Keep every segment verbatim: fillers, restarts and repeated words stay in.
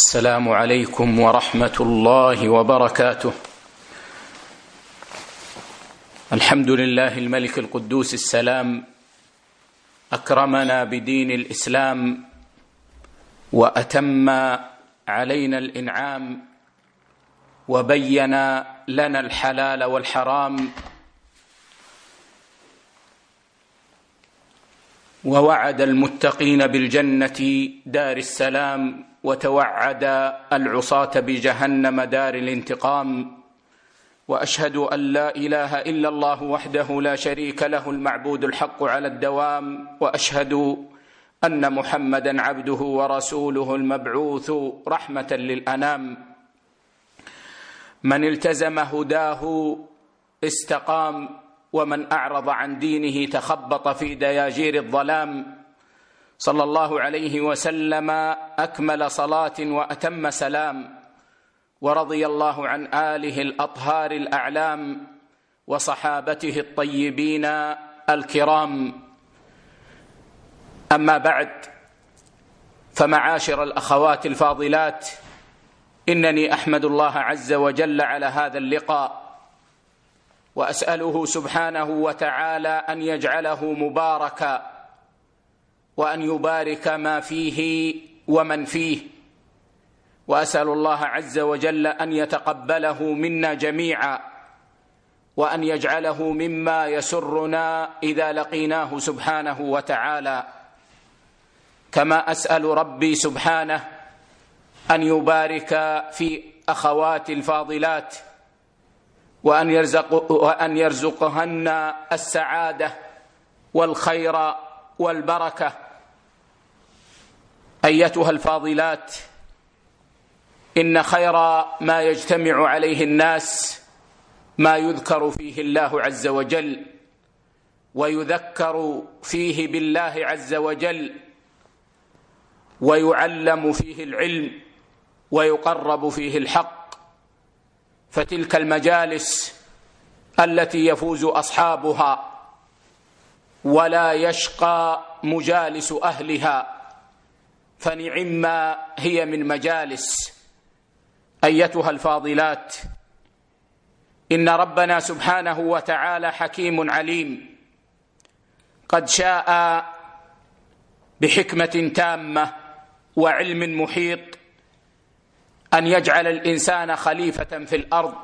السلام عليكم ورحمة الله وبركاته. الحمد لله الملك القدوس السلام، أكرمنا بدين الإسلام وأتم علينا الإنعام وبين لنا الحلال والحرام، ووعد المتقين بالجنة دار السلام وتوعد العصاة بجهنم دار الانتقام. وأشهد أن لا إله إلا الله وحده لا شريك له المعبود الحق على الدوام، وأشهد أن محمدا عبده ورسوله المبعوث رحمة للأنام. من التزم هداه استقام، ومن أعرض عن دينه تخبط في دياجير الظلام. صلى الله عليه وسلم أكمل صلاة وأتم سلام، ورضي الله عن آله الأطهار الأعلام وصحابته الطيبين الكرام. أما بعد، فمعاشر الأخوات الفاضلات، إنني أحمد الله عز وجل على هذا اللقاء، وأسأله سبحانه وتعالى أن يجعله مباركا، وأن يبارك ما فيه ومن فيه، وأسأل الله عز وجل أن يتقبله منا جميعا، وأن يجعله مما يسرنا إذا لقيناه سبحانه وتعالى. كما أسأل ربي سبحانه أن يبارك في أخواتي الفاضلات، وأن يرزق وأن يرزقهن السعادة والخير والبركة. أيتها الفاضلات، إن خير ما يجتمع عليه الناس ما يذكر فيه الله عز وجل، ويذكر فيه بالله عز وجل، ويعلم فيه العلم، ويقرب فيه الحق. فتلك المجالس التي يفوز أصحابها ولا يشقى مجالس أهلها، فنعما هي من مجالس. أيتها الفاضلات، إن ربنا سبحانه وتعالى حكيم عليم، قد شاء بحكمة تامة وعلم محيط أن يجعل الإنسان خليفة في الأرض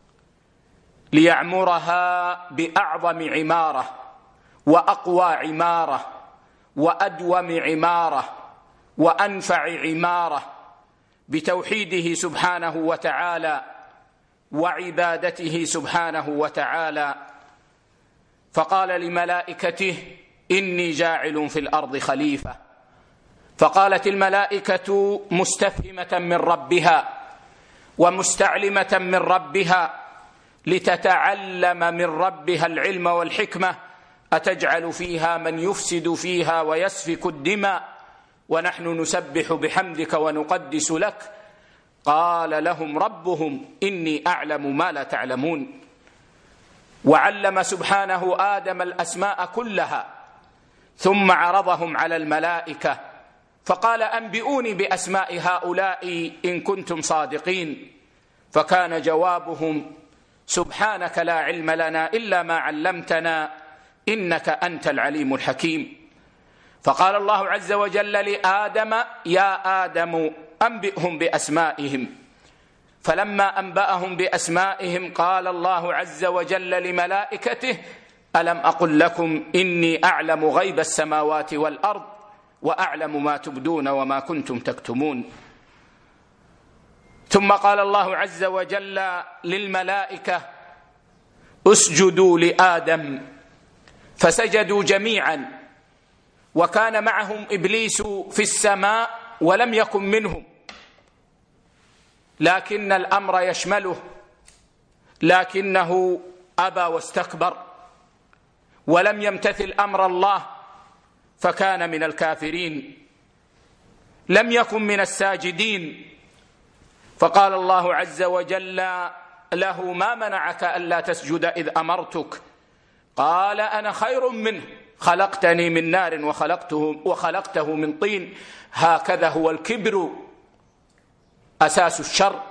ليعمرها بأعظم عمارة وأقوى عمارة وأدوم عمارة وأنفع عمارة، بتوحيده سبحانه وتعالى وعبادته سبحانه وتعالى. فقال لملائكته: إني جاعل في الأرض خليفة. فقالت الملائكة مستفهمة من ربها ومستعلمة من ربها لتتعلم من ربها العلم والحكمة: أتجعل فيها من يفسد فيها ويسفك الدماء ونحن نسبح بحمدك ونقدس لك؟ قال لهم ربهم: إني أعلم ما لا تعلمون. وعلم سبحانه آدم الأسماء كلها، ثم عرضهم على الملائكة فقال: أنبئوني بأسماء هؤلاء إن كنتم صادقين. فكان جوابهم: سبحانك لا علم لنا إلا ما علمتنا إنك أنت العليم الحكيم. فقال الله عز وجل لآدم: يا آدم أنبئهم بأسمائهم. فلما أنبأهم بأسمائهم قال الله عز وجل لملائكته: ألم أقل لكم إني أعلم غيب السماوات والأرض وأعلم ما تبدون وما كنتم تكتمون. ثم قال الله عز وجل للملائكة: اسجدوا لآدم. فسجدوا جميعا، وكان معهم إبليس في السماء ولم يكن منهم، لكن الأمر يشمله، لكنه أبى واستكبر ولم يمتثل أمر الله، فكان من الكافرين، لم يكن من الساجدين. فقال الله عز وجل له: ما منعك ألا تسجد إذ أمرتك؟ قال: أنا خير منه، خلقتني من نار وخلقته, وخلقته من طين، هكذا هو الكبر أساس الشر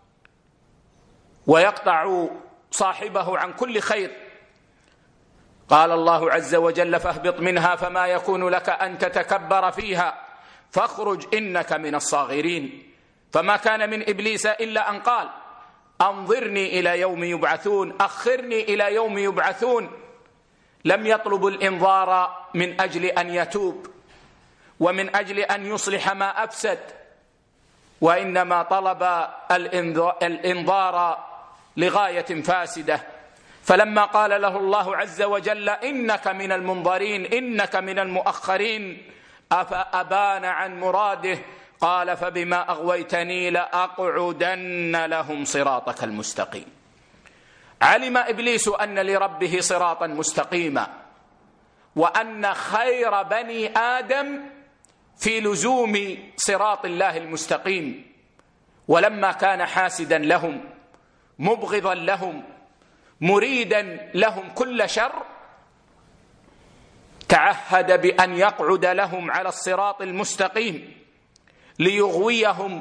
ويقطع صاحبه عن كل خير. قال الله عز وجل: فاهبط منها فما يكون لك أن تتكبر فيها فاخرج إنك من الصاغرين. فما كان من إبليس إلا أن قال: أنظرني إلى يوم يبعثون، أخرني إلى يوم يبعثون. لم يطلب الإنظار من أجل أن يتوب ومن أجل أن يصلح ما أفسد، وإنما طلب الإنظار لغاية فاسدة. فلما قال له الله عز وجل: إنك من المنظرين، إنك من المؤخرين، أفأبان عن مراده، قال: فبما أغويتني لأقعدن لهم صراطك المستقيم. علم إبليس أن لربه صراطا مستقيما، وأن خير بني آدم في لزوم صراط الله المستقيم. ولما كان حاسدا لهم، مبغضا لهم، مريدا لهم كل شر، تعهد بأن يقعد لهم على الصراط المستقيم ليغويهم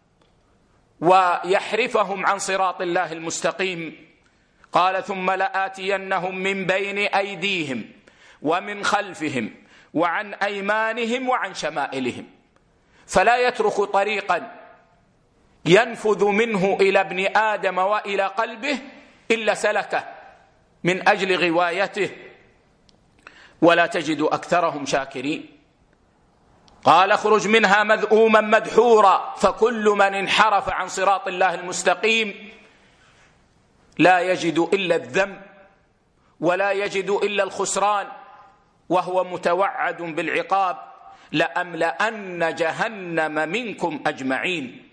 ويحرفهم عن صراط الله المستقيم. قال: ثم لآتينهم من بين أيديهم ومن خلفهم وعن أيمانهم وعن شمائلهم. فلا يترك طريقا ينفذ منه إلى ابن آدم وإلى قلبه إلا سلكه من أجل غوايته، ولا تجد أكثرهم شاكرين. قال: اخرج منها مذءوما مدحورا. فكل من انحرف عن صراط الله المستقيم لا يجد إلا الذنب ولا يجد إلا الخسران، وهو متوعد بالعقاب: لأملأن جهنم منكم أجمعين.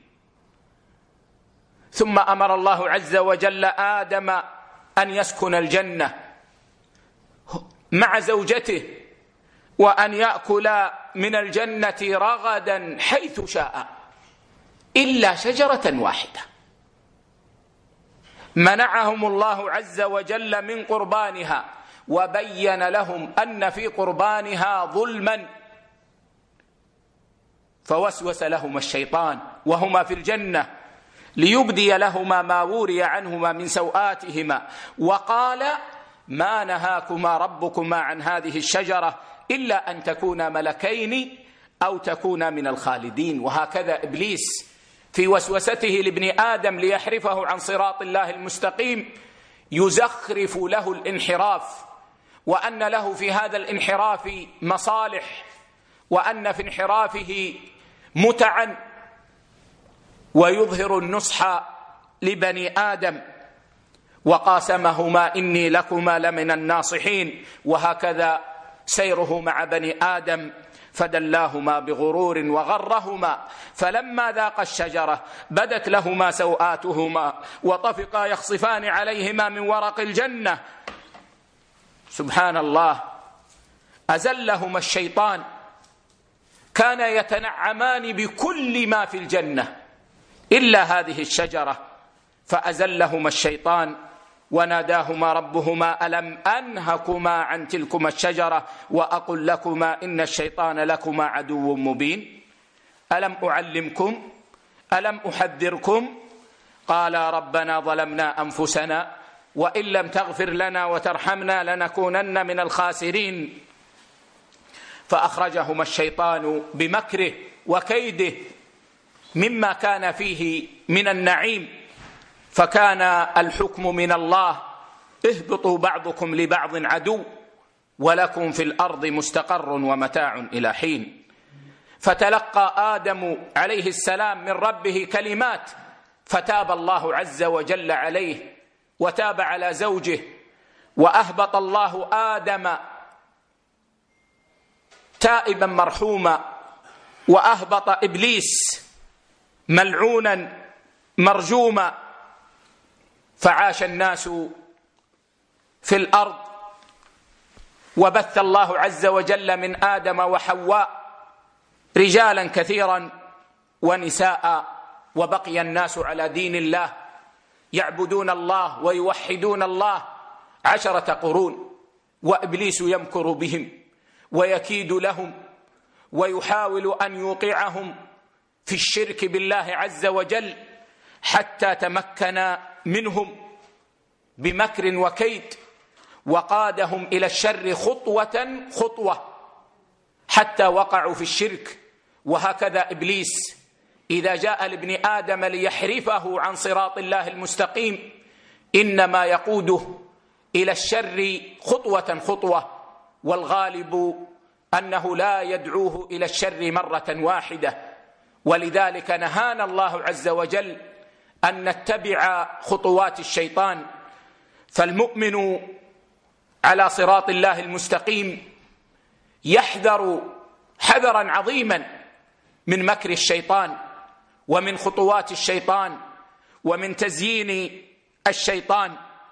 ثم أمر الله عز وجل آدم أن يسكن الجنة مع زوجته، وأن يأكل من الجنة رغدا حيث شاء، إلا شجرة واحدة منعهم الله عز وجل من قربانها، وبين لهم أن في قربانها ظلما. فوسوس لهما الشيطان وهما في الجنة ليبدي لهما ما وري عنهما من سوآتهما، وقال: ما نهاكما ربكما عن هذه الشجرة إلا أن تكونا ملكين أو تكونا من الخالدين. وهكذا إبليس في وسوسته لابن آدم ليحرفه عن صراط الله المستقيم يزخرف له الانحراف، وأن له في هذا الانحراف مصالح، وأن في انحرافه متعا، ويظهر النصح لبني آدم: وقاسمهما إني لكما لمن الناصحين. وهكذا سيره مع بني آدم، فدلاهما بغرور وغرهما، فلما ذاقا الشجرة بدت لهما سوآتهما وطفقا يخصفان عليهما من ورق الجنة. سبحان الله، أزلهما الشيطان. كان يتنعمان بكل ما في الجنة إلا هذه الشجرة، فأزلهما الشيطان وناداهما ربهما: ألم أنهكما عن تلكما الشجرة وأقل لكما إن الشيطان لكما عدو مبين؟ ألم أعلمكم؟ ألم أحذركم؟ قالا ربنا ظلمنا أنفسنا وإن لم تغفر لنا وترحمنا لنكونن من الخاسرين. فأخرجهما الشيطان بمكره وكيده مما كان فيه من النعيم، فكان الحكم من الله: اهبطوا بعضكم لبعض عدو ولكم في الأرض مستقر ومتاع إلى حين. فتلقى آدم عليه السلام من ربه كلمات، فتاب الله عز وجل عليه وتاب على زوجه، وأهبط الله آدم تائبا مرحوما، وأهبط إبليس ملعونا مرجوما. فعاش الناس في الأرض، وبث الله عز وجل من آدم وحواء رجالا كثيرا ونساء، وبقي الناس على دين الله يعبدون الله ويوحدون الله عشرة قرون، وإبليس يمكر بهم ويكيد لهم ويحاول أن يوقعهم في الشرك بالله عز وجل حتى تمكن منهم بمكر وكيد وقادهم إلى الشر خطوة خطوة حتى وقعوا في الشرك. وهكذا إبليس إذا جاء لابن آدم ليحرفه عن صراط الله المستقيم إنما يقوده إلى الشر خطوة خطوة، والغالب أنه لا يدعوه إلى الشر مرة واحدة. ولذلك نهانا الله عز وجل أن نتبع خطوات الشيطان. فالمؤمن على صراط الله المستقيم يحذر حذرا عظيما من مكر الشيطان ومن خطوات الشيطان ومن تزيين الشيطان.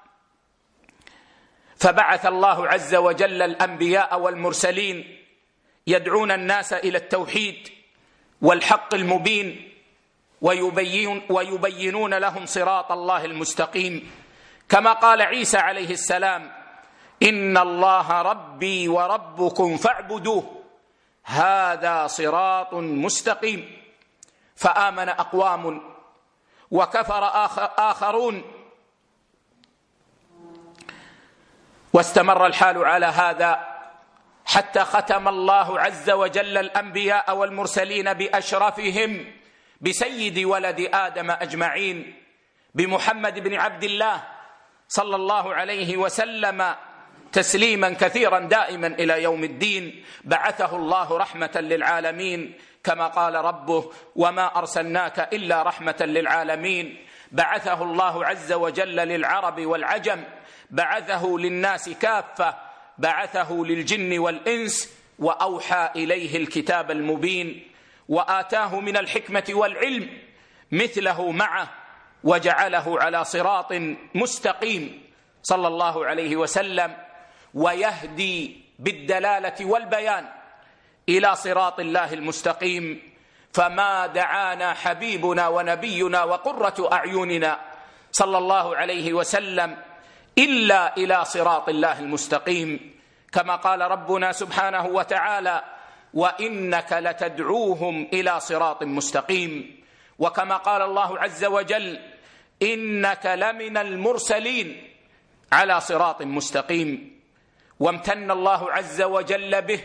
فبعث الله عز وجل الأنبياء والمرسلين يدعون الناس إلى التوحيد والحق المبين ويبين ويبينون لهم صراط الله المستقيم، كما قال عيسى عليه السلام: إن الله ربي وربكم فاعبدوه هذا صراط مستقيم. فآمن أقوام وكفر آخرون، واستمر الحال على هذا حتى ختم الله عز وجل الأنبياء والمرسلين بأشرفهم بسيد ولد آدم أجمعين، بمحمد بن عبد الله صلى الله عليه وسلم تسليما كثيرا دائما إلى يوم الدين. بعثه الله رحمة للعالمين كما قال ربه: وما أرسلناك إلا رحمة للعالمين. بعثه الله عز وجل للعرب والعجم، بعثه للناس كافة، بعثه للجن والإنس، وأوحى إليه الكتاب المبين، وآتاه من الحكمة والعلم مثله معه، وجعله على صراط مستقيم صلى الله عليه وسلم، ويهدي بالدلالة والبيان إلى صراط الله المستقيم. فما دعانا حبيبنا ونبينا وقرة أعيننا صلى الله عليه وسلم إلا إلى صراط الله المستقيم، كما قال ربنا سبحانه وتعالى: وإنك لتدعوهم إلى صراط مستقيم. وكما قال الله عز وجل: إنك لمن المرسلين على صراط مستقيم. وامتن الله عز وجل به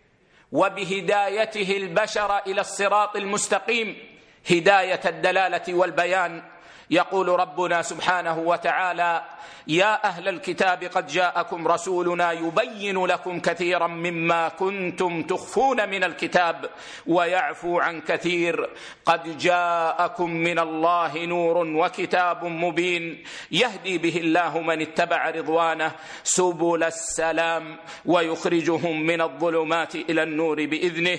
وبهدايته البشر إلى الصراط المستقيم هداية الدلالة والبيان. يقول ربنا سبحانه وتعالى: يا أهل الكتاب قد جاءكم رسولنا يبين لكم كثيرا مما كنتم تخفون من الكتاب ويعفو عن كثير، قد جاءكم من الله نور وكتاب مبين يهدي به الله من اتبع رضوانه سبل السلام ويخرجهم من الظلمات إلى النور بإذنه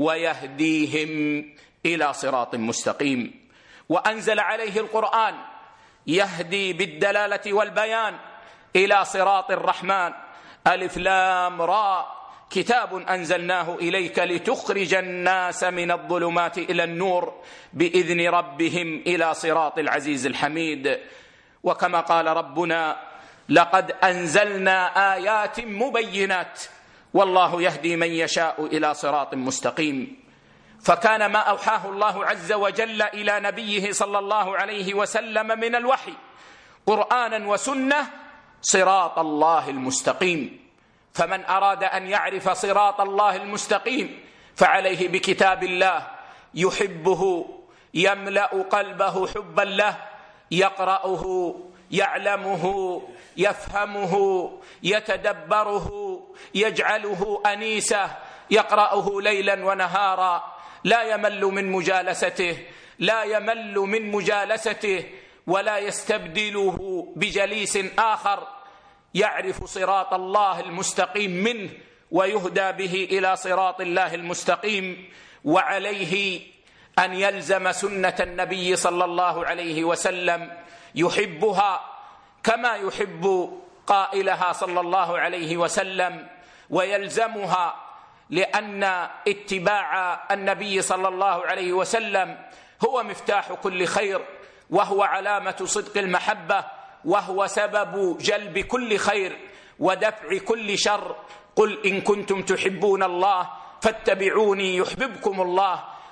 ويهديهم إلى صراط مستقيم. وأنزل عليه القرآن يهدي بالدلالة والبيان إلى صراط الرحمن: ألف لام راء كتاب أنزلناه إليك لتخرج الناس من الظلمات إلى النور بإذن ربهم إلى صراط العزيز الحميد. وكما قال ربنا: لقد أنزلنا آيات مبينات والله يهدي من يشاء إلى صراط مستقيم. فكان ما أوحاه الله عز وجل إلى نبيه صلى الله عليه وسلم من الوحي قرآنا وسنة صراط الله المستقيم. فمن أراد أن يعرف صراط الله المستقيم فعليه بكتاب الله يحبه، يملأ قلبه حبا له، يقرأه، يعلمه، يفهمه، يتدبره، يجعله أنيسه، يقرأه ليلا ونهارا، لا يمل من مجالسته، لا يمل من مجالسته ولا يستبدله بجليس آخر، يعرف صراط الله المستقيم منه ويهدى به إلى صراط الله المستقيم. وعليه أن يلزم سنة النبي صلى الله عليه وسلم يحبها كما يحب قائلها صلى الله عليه وسلم، ويلزمها، لأن اتباع النبي صلى الله عليه وسلم هو مفتاح كل خير، وهو علامة صدق المحبة، وهو سبب جلب كل خير ودفع كل شر. قل إن كنتم تحبون الله فاتبعوني يحببكم الله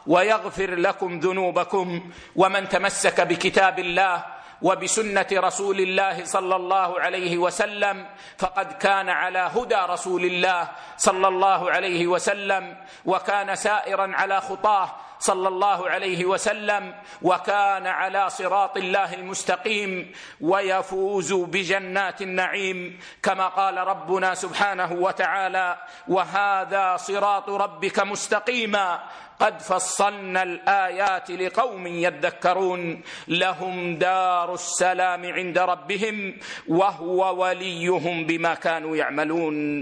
ويغفر لكم ذنوبكم. ومن تمسك بكتاب الله وبسنة رسول الله صلى الله عليه وسلم فقد كان على هدى رسول الله صلى الله عليه وسلم، وكان سائرا على خطاه صلى الله عليه وسلم، وكان على صراط الله المستقيم، ويفوز بجنات النعيم، كما قال ربنا سبحانه وتعالى: وهذا صراط ربك مستقيما قد فصلنا الآيات لقوم يذكرون لهم دار السلام عند ربهم وهو وليهم بما كانوا يعملون.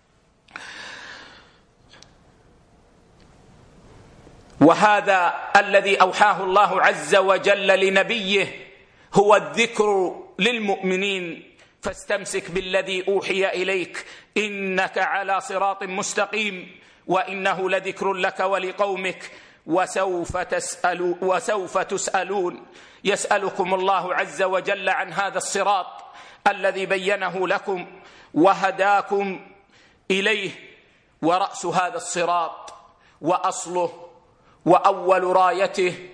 وهذا الذي أوحاه الله عز وجل لنبيه هو الذكر للمؤمنين، فاستمسك بالذي أوحي إليك إنك على صراط مستقيم وإنه لذكر لك ولقومك وسوف تسأل وسوف تسألون. يسألكم الله عز وجل عن هذا الصراط الذي بينه لكم وهداكم إليه، ورأس هذا الصراط وأصله وأول رايته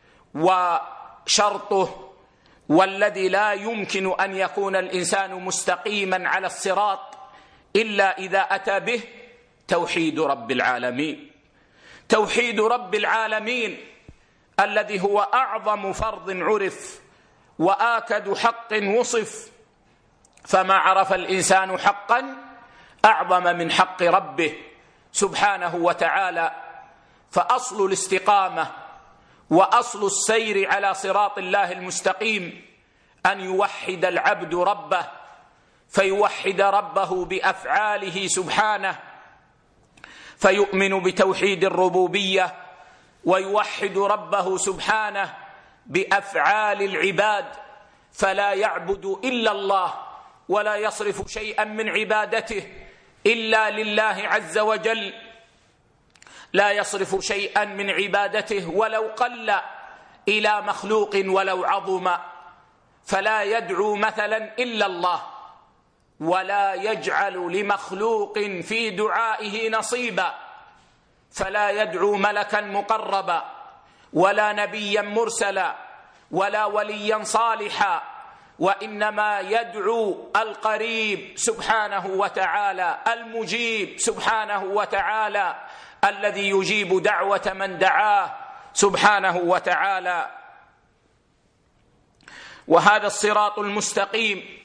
وشرطه، والذي لا يمكن أن يكون الإنسان مستقيما على الصراط إلا إذا أتى به توحيد رب العالمين. توحيد رب العالمين الذي هو أعظم فرض عرف وآكد حق وصف، فما عرف الإنسان حقا أعظم من حق ربه سبحانه وتعالى. فأصل الاستقامة وأصل السير على صراط الله المستقيم أن يوحد العبد ربه، فيوحد ربه بأفعاله سبحانه، فيؤمن بتوحيد الربوبية، ويوحد ربه سبحانه بأفعال العباد، فلا يعبد إلا الله ولا يصرف شيئا من عبادته إلا لله عز وجل، لا يصرف شيئا من عبادته ولو قل إلى مخلوق ولو عظم، فلا يدعو مثلا إلا الله، ولا يجعل لمخلوق في دعائه نصيبا، فلا يدعو ملكا مقربا ولا نبيا مرسلا ولا وليا صالحا، وإنما يدعو القريب سبحانه وتعالى، المجيب سبحانه وتعالى، الذي يجيب دعوة من دعاه سبحانه وتعالى. وهذا الصراط المستقيم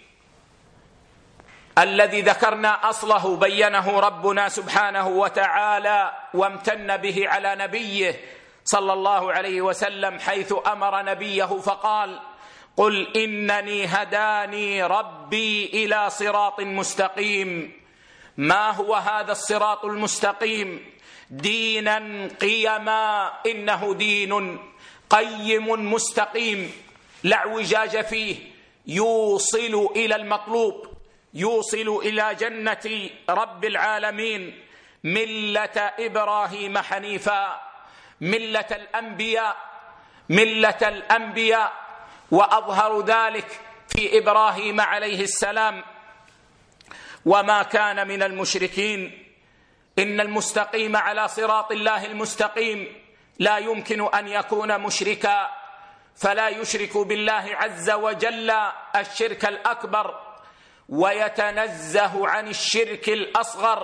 الذي ذكرنا أصله بينه ربنا سبحانه وتعالى وامتن به على نبيه صلى الله عليه وسلم، حيث أمر نبيه فقال: قل إنني هداني ربي إلى صراط مستقيم. ما هو هذا الصراط المستقيم؟ دينا قيما، إنه دين قيم مستقيم لا اعوجاج فيه، يوصل إلى المطلوب، يوصل إلى جنة رب العالمين، ملة إبراهيم حنيفا، ملة الأنبياء، ملة الأنبياء، وأظهر ذلك في إبراهيم عليه السلام، وما كان من المشركين. إن المستقيم على صراط الله المستقيم لا يمكن أن يكون مشركا، فلا يشرك بالله عز وجل الشرك الأكبر، ويتنزه عن الشرك الأصغر،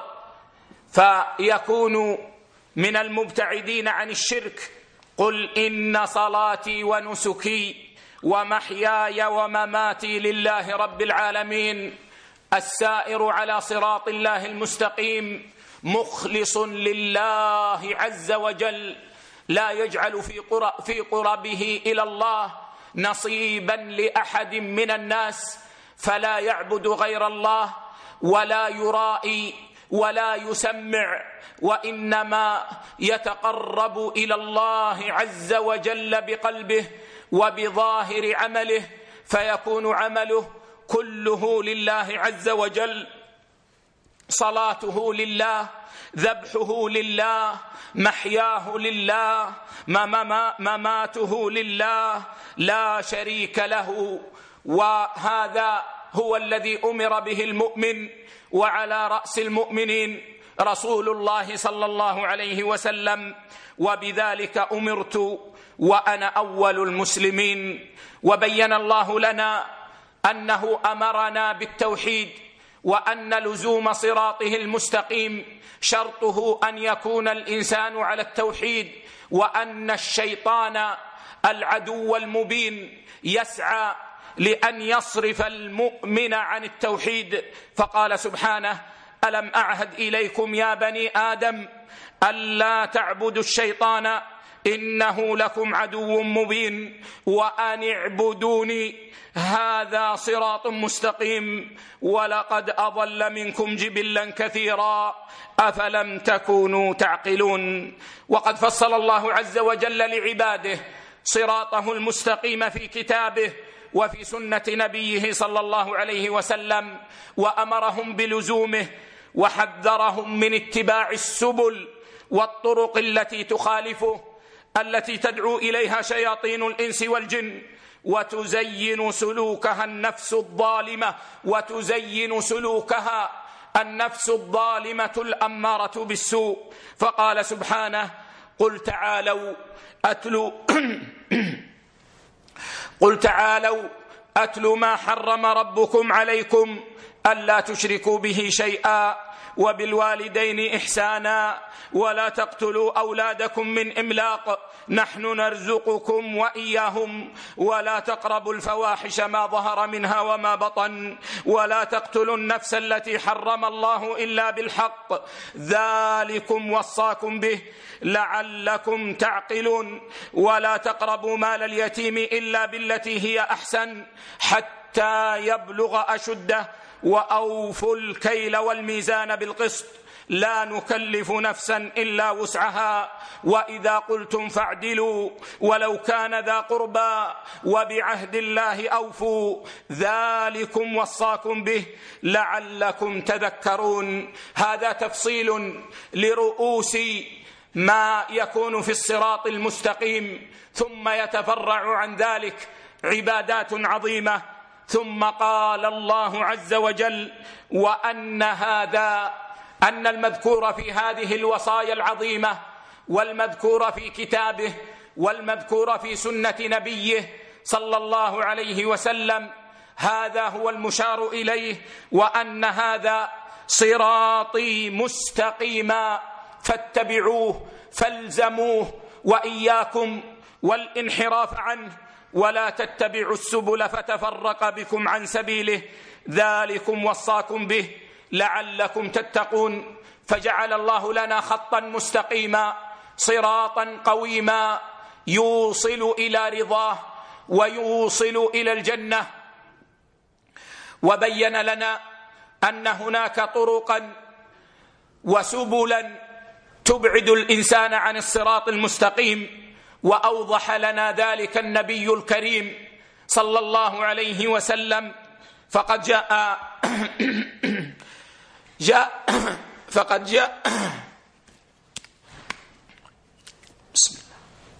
فيكون من المبتعدين عن الشرك. قل إن صلاتي ونسكي ومحياي ومماتي لله رب العالمين. السائر على صراط الله المستقيم مخلص لله عز وجل، لا يجعل في قربه إلى الله نصيبا لأحد من الناس، فلا يعبد غير الله ولا يرائي ولا يسمع، وإنما يتقرب إلى الله عز وجل بقلبه وبظاهر عمله، فيكون عمله كله لله عز وجل، صلاته لله، ذبحه لله، محياه لله، مماته لله، لا شريك له. وهذا هو الذي أمر به المؤمن، وعلى رأس المؤمنين رسول الله صلى الله عليه وسلم، وبذلك أمرت وأنا أول المسلمين. وبين الله لنا أنه أمرنا بالتوحيد، وأن لزوم صراطه المستقيم شرطه أن يكون الإنسان على التوحيد، وأن الشيطان العدو المبين يسعى لأن يصرف المؤمن عن التوحيد. فقال سبحانه: ألم أعهد إليكم يا بني آدم ألا تعبدوا الشيطان إنه لكم عدو مبين وأن اعبدوني هذا صراط مستقيم ولقد أضل منكم جبلا كثيرا أفلم تكونوا تعقلون. وقد فصل الله عز وجل لعباده صراطه المستقيم في كتابه وفي سنة نبيه صلى الله عليه وسلم، وأمرهم بلزومه، وحذرهم من اتباع السبل والطرق التي تخالفه، التي تدعو إليها شياطين الإنس والجن، وتزين سلوكها النفس الظالمة وتزين سلوكها النفس الظالمة الأمارة بالسوء. فقال سبحانه: قل تعالوا أتلوا قل تعالوا أتل ما حرم ربكم عليكم ألا تشركوا به شيئا وبالوالدين إحسانا ولا تقتلوا أولادكم من إملاق نحن نرزقكم وإياهم ولا تقربوا الفواحش ما ظهر منها وما بطن ولا تقتلوا النفس التي حرم الله إلا بالحق ذلكم وصاكم به لعلكم تعقلون ولا تقربوا مال اليتيم إلا بالتي هي أحسن حتى يبلغ أشده وأوفوا الكيل والميزان بالقسط لا نكلف نفسا إلا وسعها وإذا قلتم فاعدلوا ولو كان ذا قربى وبعهد الله أوفوا ذلكم وصاكم به لعلكم تذكرون. هذا تفصيل لرؤوس ما يكون في الصراط المستقيم، ثم يتفرع عن ذلك عبادات عظيمة. ثم قال الله عز وجل: وأن هذا أن المذكور في هذه الوصايا العظيمة والمذكور في كتابه والمذكور في سنة نبيه صلى الله عليه وسلم هذا هو المشار إليه، وأن هذا صراطي مستقيما فاتبعوه فالزموه وإياكم والانحراف عنه ولا تتبعوا السبل فتفرق بكم عن سبيله ذلكم وصاكم به لعلكم تتقون. فجعل الله لنا خطا مستقيما صراطا قويما يوصل إلى رضاه ويوصل إلى الجنة، وبين لنا أن هناك طرقا وسبلا تبعد الإنسان عن الصراط المستقيم، وأوضح لنا ذلك النبي الكريم صلى الله عليه وسلم. فقد جاء جاء فقد جاء بسم الله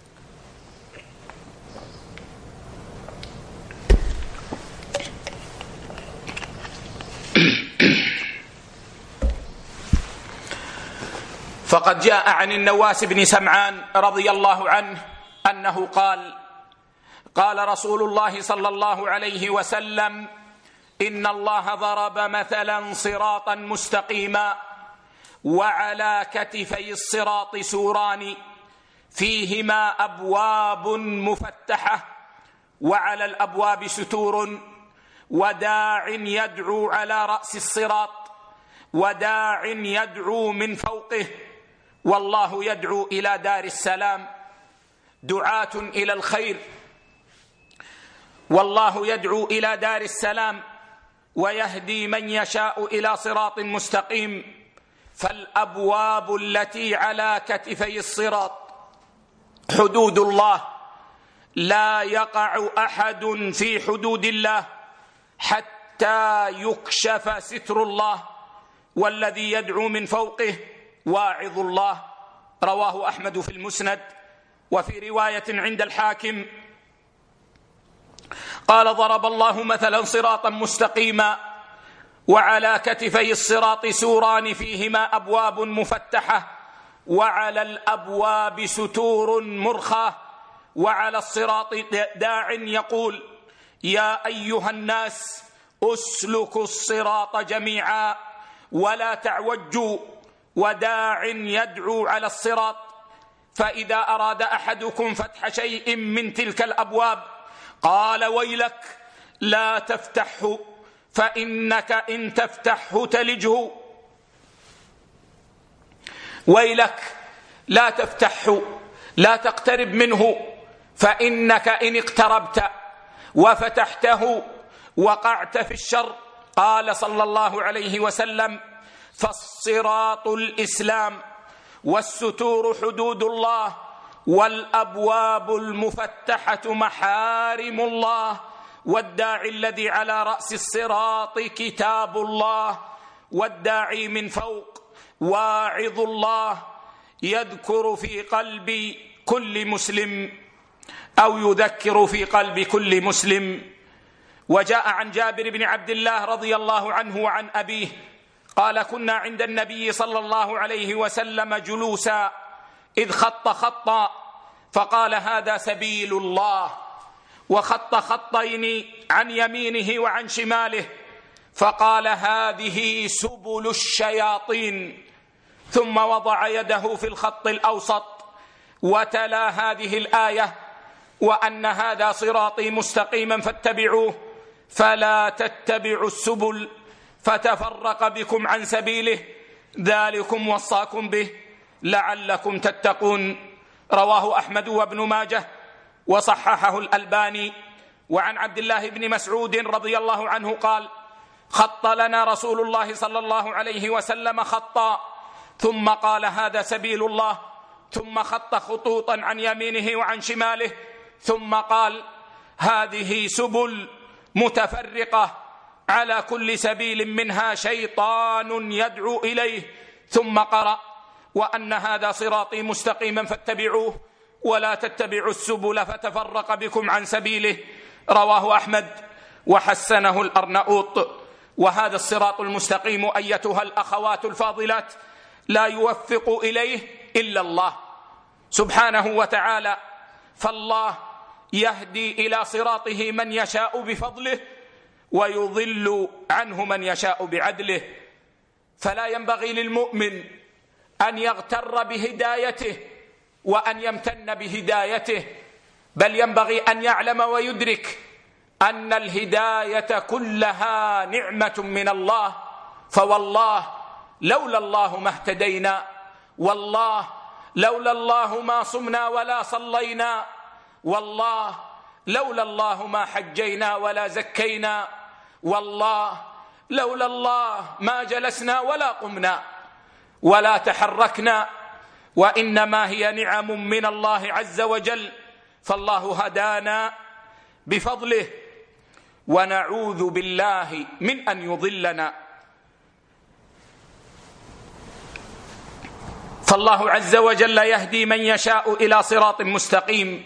فقد جاء عن النواس بن سمعان رضي الله عنه أنه قال: قال رسول الله صلى الله عليه وسلم: إن الله ضرب مثلا صراطا مستقيما وعلى كتفي الصراط سوران فيهما أبواب مفتحة وعلى الأبواب ستور وداع يدعو على رأس الصراط وداع يدعو من فوقه والله يدعو إلى دار السلام. دعاة إلى الخير والله يدعو إلى دار السلام ويهدي من يشاء إلى صراط مستقيم. فالأبواب التي على كتفي الصراط حدود الله، لا يقع أحد في حدود الله حتى يكشف ستر الله، والذي يدعو من فوقه واعظ الله. رواه أحمد في المسند. وفي رواية عند الحاكم قال: ضرب الله مثلا صراطا مستقيما وعلى كتفي الصراط سوران فيهما أبواب مفتحة، وعلى الأبواب ستور مرخاة، وعلى الصراط داع يقول: يا أيها الناس أسلكوا الصراط جميعا ولا تعوجوا، وداع يدعو على الصراط. فإذا أراد أحدكم فتح شيء من تلك الأبواب قال: ويلك لا تفتحه، فإنك إن تفتحه تلجه. ويلك لا تفتحه، لا تقترب منه، فإنك إن اقتربت وفتحته وقعت في الشر. قال صلى الله عليه وسلم: فالصراط الإسلام، والستور حدود الله، والأبواب المفتحة محارم الله، والداعي الذي على رأس الصراط كتاب الله، والداعي من فوق واعظ الله يذكر في قلب كل مسلم أو يذكر في قلب كل مسلم. وجاء عن جابر بن عبد الله رضي الله عنه وعن أبيه قال: كنا عند النبي صلى الله عليه وسلم جلوسا إذ خط خطا فقال: هذا سبيل الله، وخط خطين عن يمينه وعن شماله فقال: هذه سبل الشياطين. ثم وضع يده في الخط الأوسط وتلا هذه الآية: وأن هذا صراطي مستقيما فاتبعوه فلا تتبعوا السبل فتفرق بكم عن سبيله، ذلكم وصاكم به لعلكم تتقون. رواه أحمد وابن ماجه وصححه الألباني. وعن عبد الله بن مسعود رضي الله عنه قال: خط لنا رسول الله صلى الله عليه وسلم خطا ثم قال: هذا سبيل الله، ثم خط خطوطا عن يمينه وعن شماله ثم قال: هذه سبل متفرقة على كل سبيل منها شيطان يدعو إليه، ثم قرأ: وأن هذا صراطي مستقيما فاتبعوه ولا تتبعوا السبل فتفرق بكم عن سبيله. رواه أحمد وحسنه الأرنؤوط. وهذا الصراط المستقيم أيتها الأخوات الفاضلات لا يوفق إليه إلا الله سبحانه وتعالى، فالله يهدي إلى صراطه من يشاء بفضله ويضل عنه من يشاء بعدله. فلا ينبغي للمؤمن أن يغتر بهدايته وأن يمتن بهدايته، بل ينبغي أن يعلم ويدرك أن الهداية كلها نعمة من الله. فوالله لولا الله ما اهتدينا، والله لولا الله ما صمنا ولا صلينا، والله لولا الله ما حجينا ولا زكينا، والله لولا الله ما جلسنا ولا قمنا ولا تحركنا، وإنما هي نعم من الله عز وجل. فالله هدانا بفضله ونعوذ بالله من أن يضلنا. فالله عز وجل يهدي من يشاء إلى صراط مستقيم.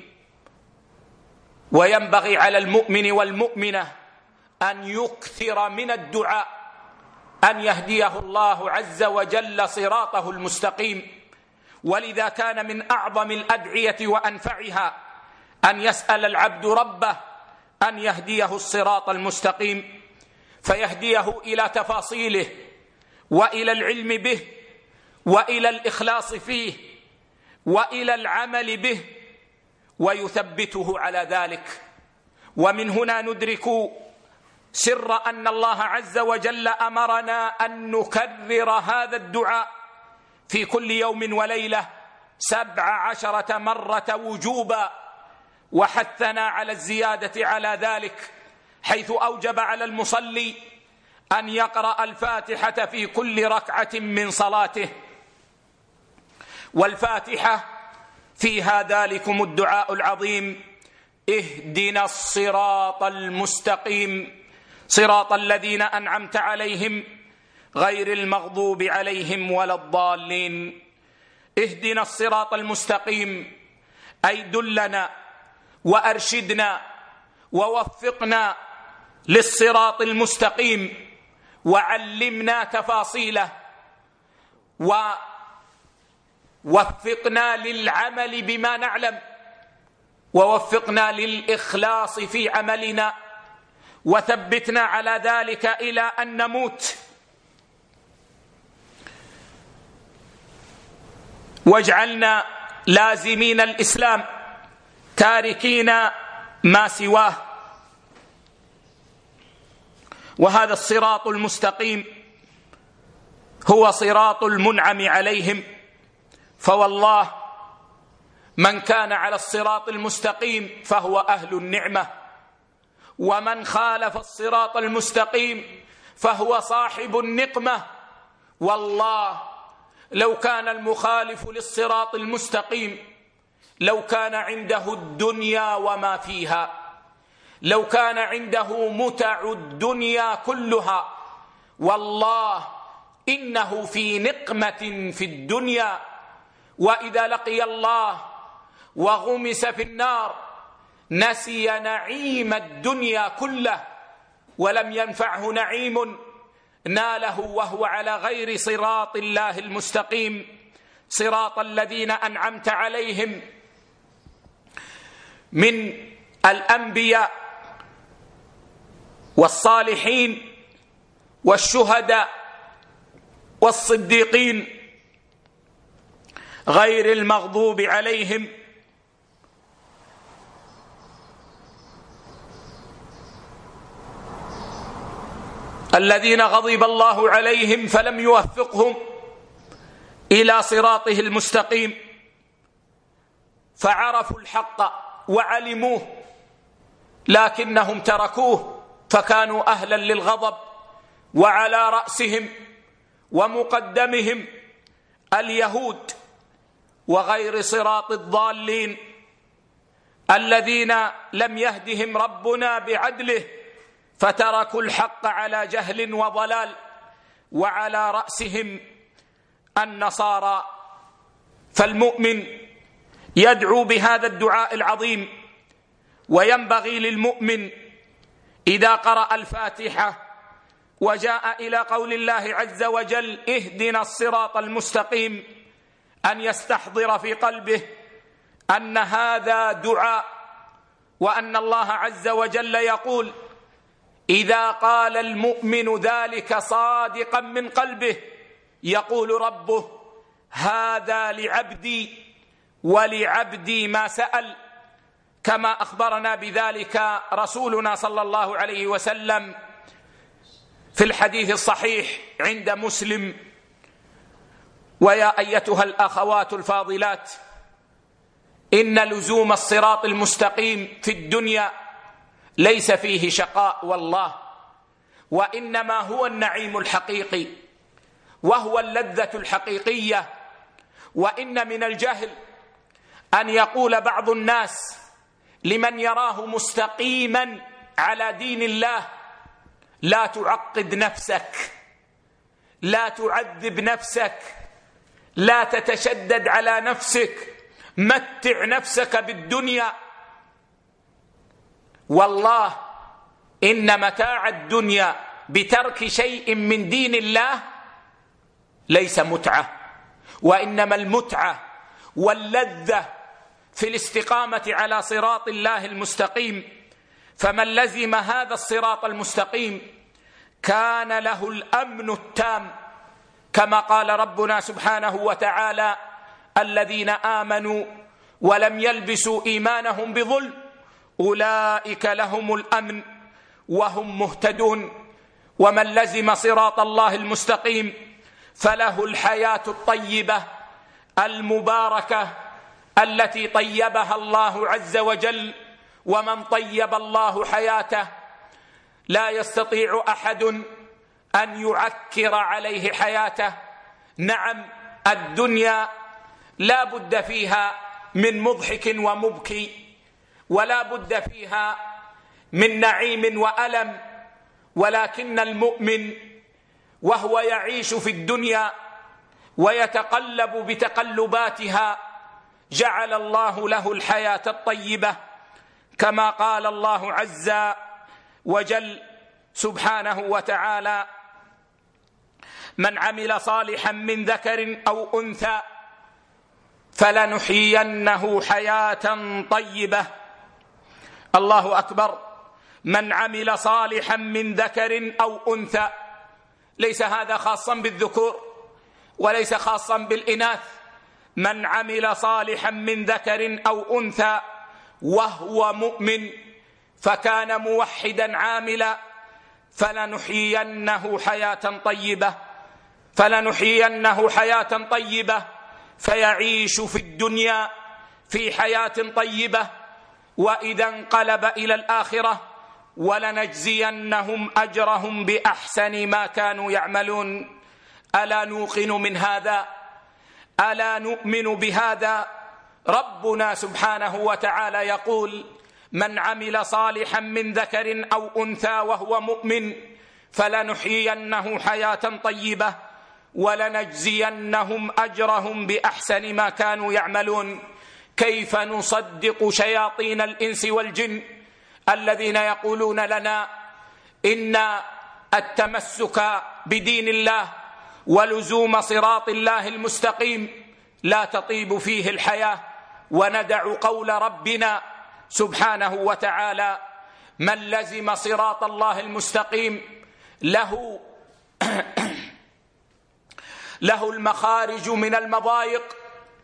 وينبغي على المؤمن والمؤمنة أن يكثر من الدعاء أن يهديه الله عز وجل صراطه المستقيم. ولذا كان من أعظم الأدعية وأنفعها أن يسأل العبد ربه أن يهديه الصراط المستقيم، فيهديه إلى تفاصيله وإلى العلم به وإلى الإخلاص فيه وإلى العمل به ويثبته على ذلك. ومن هنا ندرك سر أن الله عز وجل أمرنا أن نكرر هذا الدعاء في كل يوم وليلة سبع عشرة مرة وجوبا، وحثنا على الزيادة على ذلك، حيث أوجب على المصلي أن يقرأ الفاتحة في كل ركعة من صلاته. والفاتحة فيها ذلكم الدعاء العظيم: اهدنا الصراط المستقيم صراط الذين أنعمت عليهم غير المغضوب عليهم ولا الضالين. اهدنا الصراط المستقيم أي دلنا وأرشدنا ووفقنا للصراط المستقيم، وعلمنا تفاصيله، ووفقنا للعمل بما نعلم، ووفقنا للإخلاص في عملنا، وثبتنا على ذلك إلى أن نموت، واجعلنا لازمين الإسلام تاركين ما سواه. وهذا الصراط المستقيم هو صراط المنعم عليهم، فوالله من كان على الصراط المستقيم فهو أهل النعمة، ومن خالف الصراط المستقيم فهو صاحب النقمة. والله لو كان المخالف للصراط المستقيم لو كان عنده الدنيا وما فيها، لو كان عنده متع الدنيا كلها، والله إنه في نقمة في الدنيا، وإذا لقي الله وغمس في النار نسي نعيم الدنيا كله، ولم ينفعه نعيم ناله وهو على غير صراط الله المستقيم، صراط الذين أنعمت عليهم من الأنبياء والصالحين والشهداء والصديقين، غير المغضوب عليهم الذين غضب الله عليهم فلم يوفقهم إلى صراطه المستقيم، فعرفوا الحق وعلموه لكنهم تركوه، فكانوا أهلا للغضب، وعلى رأسهم ومقدمهم اليهود، وغير صراط الضالين الذين لم يهدهم ربنا بعدله فتركوا الحق على جهل وضلال، وعلى رأسهم النصارى. فالمؤمن يدعو بهذا الدعاء العظيم، وينبغي للمؤمن إذا قرأ الفاتحة وجاء إلى قول الله عز وجل اهدنا الصراط المستقيم أن يستحضر في قلبه أن هذا دعاء، وأن الله عز وجل يقول إذا قال المؤمن ذلك صادقا من قلبه يقول ربه هذا لعبدي ولعبدي ما سأل، كما أخبرنا بذلك رسولنا صلى الله عليه وسلم في الحديث الصحيح عند مسلم. ويا أيتها الأخوات الفاضلات، إن لزوم الصراط المستقيم في الدنيا ليس فيه شقاء والله، وإنما هو النعيم الحقيقي، وهو اللذة الحقيقية. وإن من الجهل أن يقول بعض الناس لمن يراه مستقيما على دين الله لا تعقد نفسك، لا تعذب نفسك، لا تتشدد على نفسك، متع نفسك بالدنيا. والله إن متاع الدنيا بترك شيء من دين الله ليس متعة، وإنما المتعة واللذة في الاستقامة على صراط الله المستقيم. فمن لزم هذا الصراط المستقيم كان له الأمن التام، كما قال ربنا سبحانه وتعالى الذين آمنوا ولم يلبسوا إيمانهم بظلم أولئك لهم الأمن وهم مهتدون. ومن لزم صراط الله المستقيم فله الحياة الطيبة المباركة التي طيبها الله عز وجل. ومن طيب الله حياته لا يستطيع أحد أن يعكر عليه حياته. نعم، الدنيا لا بد فيها من مضحك ومبكي، ولا بد فيها من نعيم وألم، ولكن المؤمن وهو يعيش في الدنيا ويتقلب بتقلباتها جعل الله له الحياة الطيبة، كما قال الله عز وجل سبحانه وتعالى من عمل صالحا من ذكر أو أنثى فلنحيينه حياة طيبة. الله أكبر. من عمل صالحا من ذكر أو أنثى، ليس هذا خاصا بالذكور وليس خاصا بالإناث. من عمل صالحا من ذكر أو أنثى وهو مؤمن فكان موحدا عاملا فلنحيينه حياة طيبة فلنحيينه حياة طيبة فيعيش في الدنيا في حياة طيبة، وإذا انقلب إلى الآخرة ولنجزينهم أجرهم بأحسن ما كانوا يعملون. ألا نوقن من هذا؟ ألا نؤمن بهذا؟ ربنا سبحانه وتعالى يقول: من عمل صالحا من ذكر أو أنثى وهو مؤمن فلنحيينه حياة طيبة ولنجزينهم أجرهم بأحسن ما كانوا يعملون. كيف نصدق شياطين الإنس والجن الذين يقولون لنا إن التمسك بدين الله ولزوم صراط الله المستقيم لا تطيب فيه الحياة، وندع قول ربنا سبحانه وتعالى: من لزم صراط الله المستقيم له له المخارج من المضايق،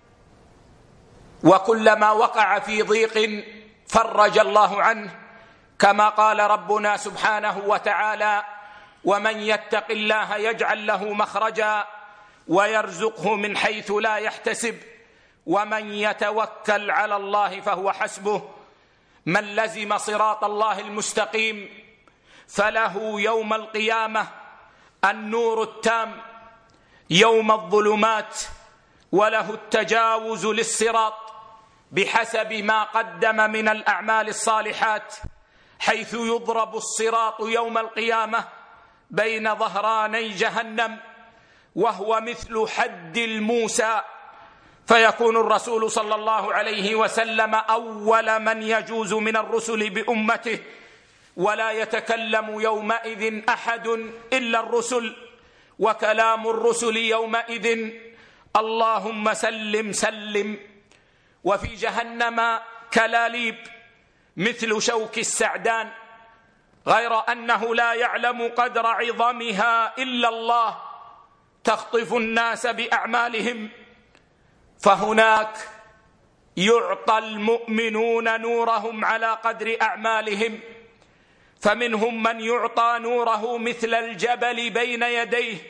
وكلما وقع في ضيق فرج الله عنه، كما قال ربنا سبحانه وتعالى: ومن يتق الله يجعل له مخرجا ويرزقه من حيث لا يحتسب ومن يتوكل على الله فهو حسبه. من لزم صراط الله المستقيم فله يوم القيامة النور التام يوم الظلمات، وله التجاوز للصراط بحسب ما قدم من الأعمال الصالحات، حيث يضرب الصراط يوم القيامة بين ظهراني جهنم وهو مثل حد الموسى، فيكون الرسول صلى الله عليه وسلم أول من يجوز من الرسل بأمته، ولا يتكلم يومئذ أحد إلا الرسل، وكلام الرسل يومئذ: اللهم سلم سلم. وفي جهنم كلاليب مثل شوك السعدان، غير أنه لا يعلم قدر عظمها إلا الله، تخطف الناس بأعمالهم. فهناك يعطى المؤمنون نورهم على قدر أعمالهم، فمنهم من يعطى نوره مثل الجبل بين يديه،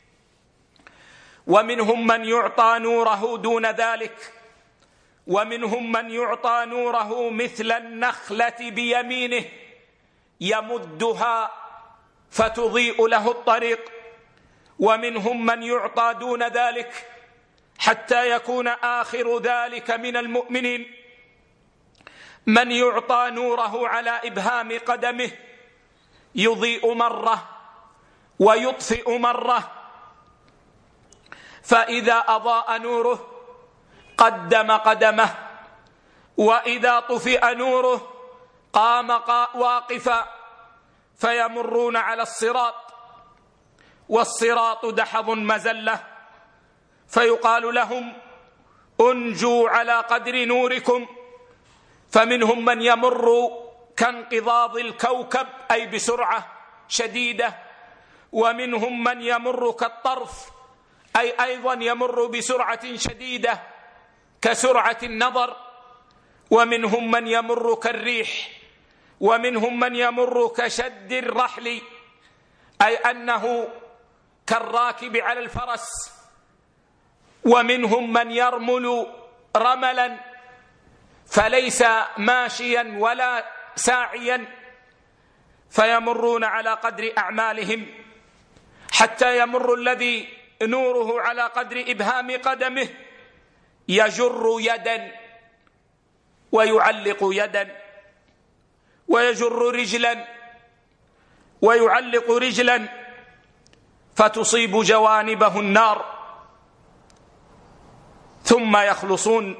ومنهم من يعطى نوره دون ذلك، ومنهم من يعطى نوره مثل النخلة بيمينه يمدها فتضيء له الطريق، ومنهم من يعطى دون ذلك حتى يكون آخر ذلك من المؤمنين. من يعطى نوره على إبهام قدمه يضيء مرة ويطفئ مرة، فإذا أضاء نوره قدم قدمه، وإذا طفئ نوره قام واقفا، فيمرون على الصراط، والصراط دحض مزلة، فيقال لهم: انجوا على قدر نوركم. فمنهم من يمر كانقضاض الكوكب أي بسرعة شديدة، ومنهم من يمر كالطرف أي أيضا يمر بسرعة شديدة كسرعة النظر، ومنهم من يمر كالريح، ومنهم من يمر كشد الرحل أي أنه كالراكب على الفرس، ومنهم من يرمل رملا فليس ماشيا ولا ساعيا، فيمرون على قدر أعمالهم، حتى يمر الذي نوره على قدر إبهام قدمه يجر يدا ويعلق يدا، ويجر رجلا ويعلق رجلا، فتصيب جوانبه النار، ثم يخلصون.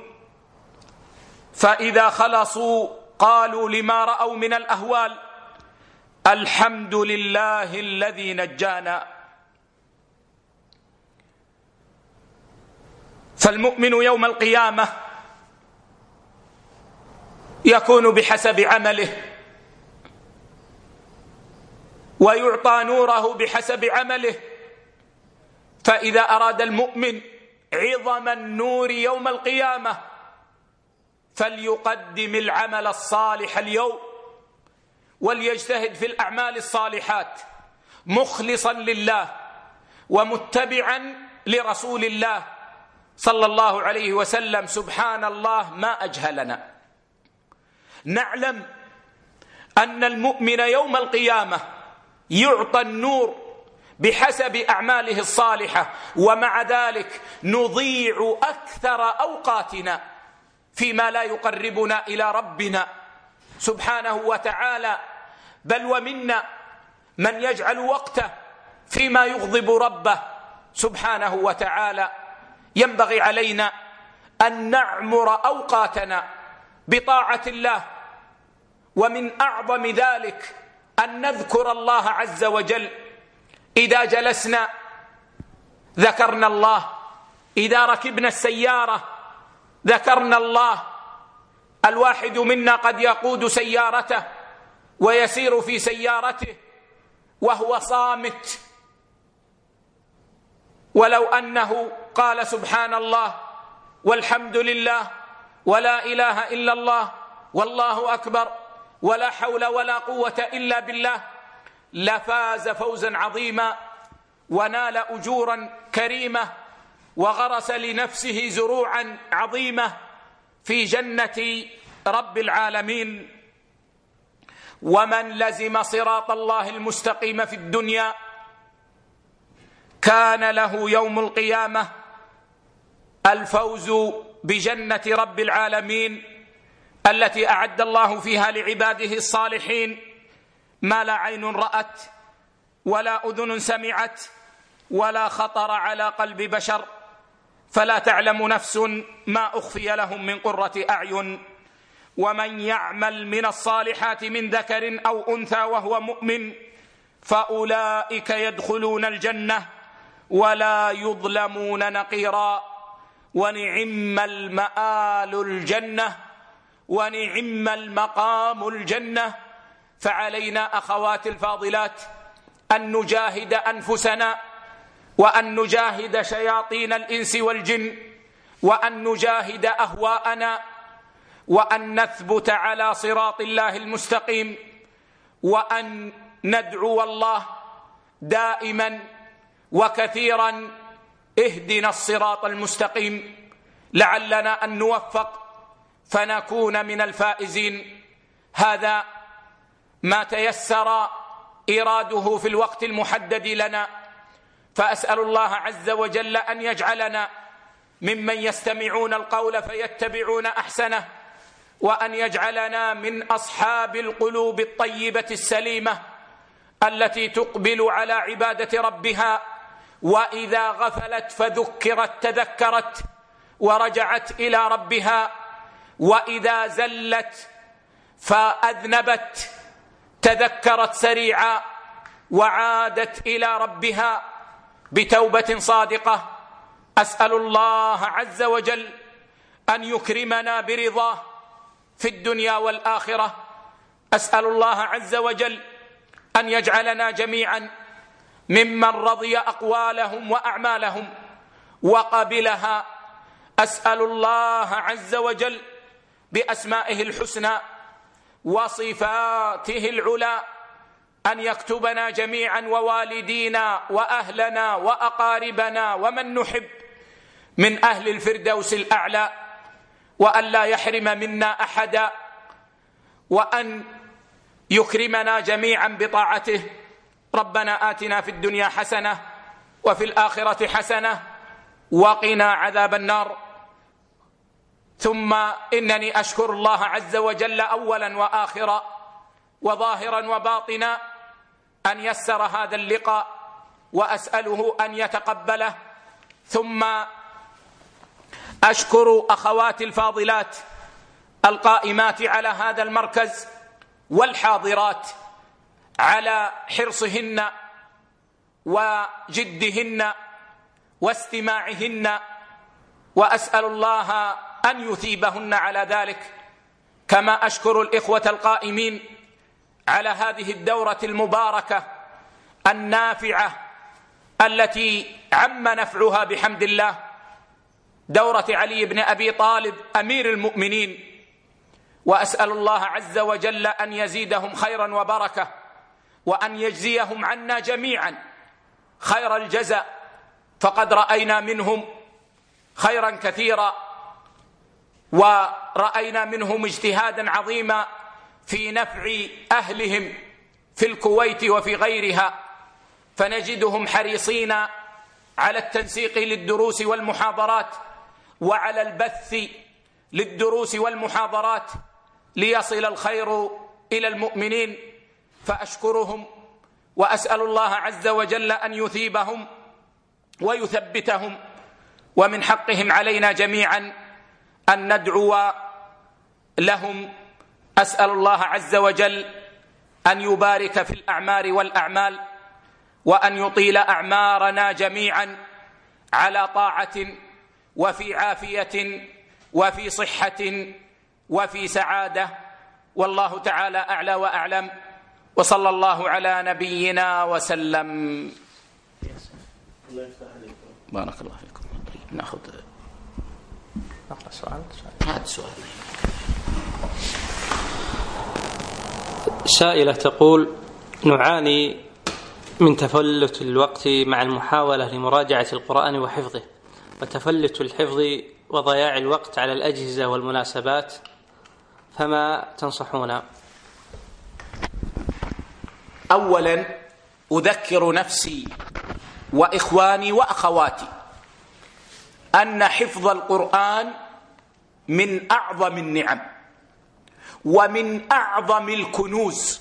فإذا خلصوا قالوا لما رأوا من الأهوال: الحمد لله الذي نجانا. فالمؤمن يوم القيامة يكون بحسب عمله، ويعطى نوره بحسب عمله. فإذا أراد المؤمن عظم النور يوم القيامة فليقدم العمل الصالح اليوم، وليجتهد في الأعمال الصالحات مخلصا لله ومتبعا لرسول الله صلى الله عليه وسلم. سبحان الله ما أجهلنا. نعلم أن المؤمن يوم القيامة يعطى النور بحسب أعماله الصالحة، ومع ذلك نضيع أكثر أوقاتنا فيما لا يقربنا إلى ربنا سبحانه وتعالى. بل ومنا من يجعل وقته فيما يغضب ربه سبحانه وتعالى. ينبغي علينا أن نعمر أوقاتنا بطاعة الله، ومن أعظم ذلك أن نذكر الله عز وجل. إذا جلسنا ذكرنا الله، إذا ركبنا السيارة ذكرنا الله. الواحد منا قد يقود سيارته ويسير في سيارته وهو صامت، ولو أنه قال سبحان الله والحمد لله ولا إله إلا الله والله أكبر ولا حول ولا قوة إلا بالله لفاز فوزا عظيما، ونال أجورا كريمة، وغرس لنفسه زروعا عظيمة في جنة رب العالمين. ومن لزم صراط الله المستقيم في الدنيا كان له يوم القيامة الفوز بجنة رب العالمين التي أعد الله فيها لعباده الصالحين ما لا عين رأت ولا أذن سمعت ولا خطر على قلب بشر. فلا تعلم نفس ما أخفي لهم من قرة أعين. ومن يعمل من الصالحات من ذكر أو أنثى وهو مؤمن فأولئك يدخلون الجنة ولا يظلمون نقيرا. ونعم المآل الجنة ونعم المقام الجنة. فعلينا أخواتي الفاضلات أن نجاهد أنفسنا، وأن نجاهد شياطين الإنس والجن، وأن نجاهد أهواءنا، وأن نثبت على صراط الله المستقيم، وأن ندعو الله دائما وكثيرا اهدنا الصراط المستقيم، لعلنا أن نوفق فنكون من الفائزين. هذا ما تيسر إراده في الوقت المحدد لنا، فأسأل الله عز وجل أن يجعلنا ممن يستمعون القول فيتبعون أحسنه، وأن يجعلنا من أصحاب القلوب الطيبة السليمة التي تقبل على عبادة ربها، وإذا غفلت فذكرت تذكرت ورجعت إلى ربها، وإذا زلت فأذنبت تذكرت سريعا وعادت إلى ربها بتوبة صادقة. أسأل الله عز وجل أن يكرمنا برضاه في الدنيا والآخرة. أسأل الله عز وجل أن يجعلنا جميعا ممن رضي أقوالهم وأعمالهم وقبلها. أسأل الله عز وجل بأسمائه الحسنى وصفاته العلى أن يكتبنا جميعا ووالدينا وأهلنا وأقاربنا ومن نحب من أهل الفردوس الأعلى، وأن لا يحرم منا أحدا، وأن يكرمنا جميعا بطاعته. ربنا آتنا في الدنيا حسنة وفي الآخرة حسنة وقنا عذاب النار. ثم إنني أشكر الله عز وجل أولا وآخرا وظاهرا وباطنا أن يسر هذا اللقاء، وأسأله أن يتقبله. ثم أشكر أخواتي الفاضلات القائمات على هذا المركز والحاضرات على حرصهن وجدهن واستماعهن وأسأل الله أن يثيبهن على ذلك، كما أشكر الإخوة القائمين على هذه الدورة المباركة النافعة التي عم نفعها بحمد الله، دورة علي بن أبي طالب أمير المؤمنين. وأسأل الله عز وجل أن يزيدهم خيرا وبركة، وأن يجزيهم عنا جميعا خير الجزاء، فقد رأينا منهم خيرا كثيرا، ورأينا منهم اجتهادا عظيما في نفع أهلهم في الكويت وفي غيرها، فنجدهم حريصين على التنسيق للدروس والمحاضرات وعلى البث للدروس والمحاضرات ليصل الخير إلى المؤمنين، فأشكرهم وأسأل الله عز وجل أن يثيبهم ويثبتهم. ومن حقهم علينا جميعا أن ندعو لهم. أسأل الله عز وجل أن يبارك في الأعمار والأعمال، وأن يطيل أعمارنا جميعا على طاعة وفي عافية وفي صحة وفي سعادة، والله تعالى أعلى وأعلم، وصلى الله على نبينا وسلم. بارك الله فيكم. ناخذ نقرأ سؤال. هذا سؤال. سائلة تقول: نعاني من تفلت الوقت مع المحاولة لمراجعة القرآن وحفظه، وتفلت الحفظ وضياع الوقت على الأجهزة والمناسبات، فما تنصحون؟ أولا أذكر نفسي وإخواني وأخواتي أن حفظ القرآن من أعظم النعم ومن أعظم الكنوز،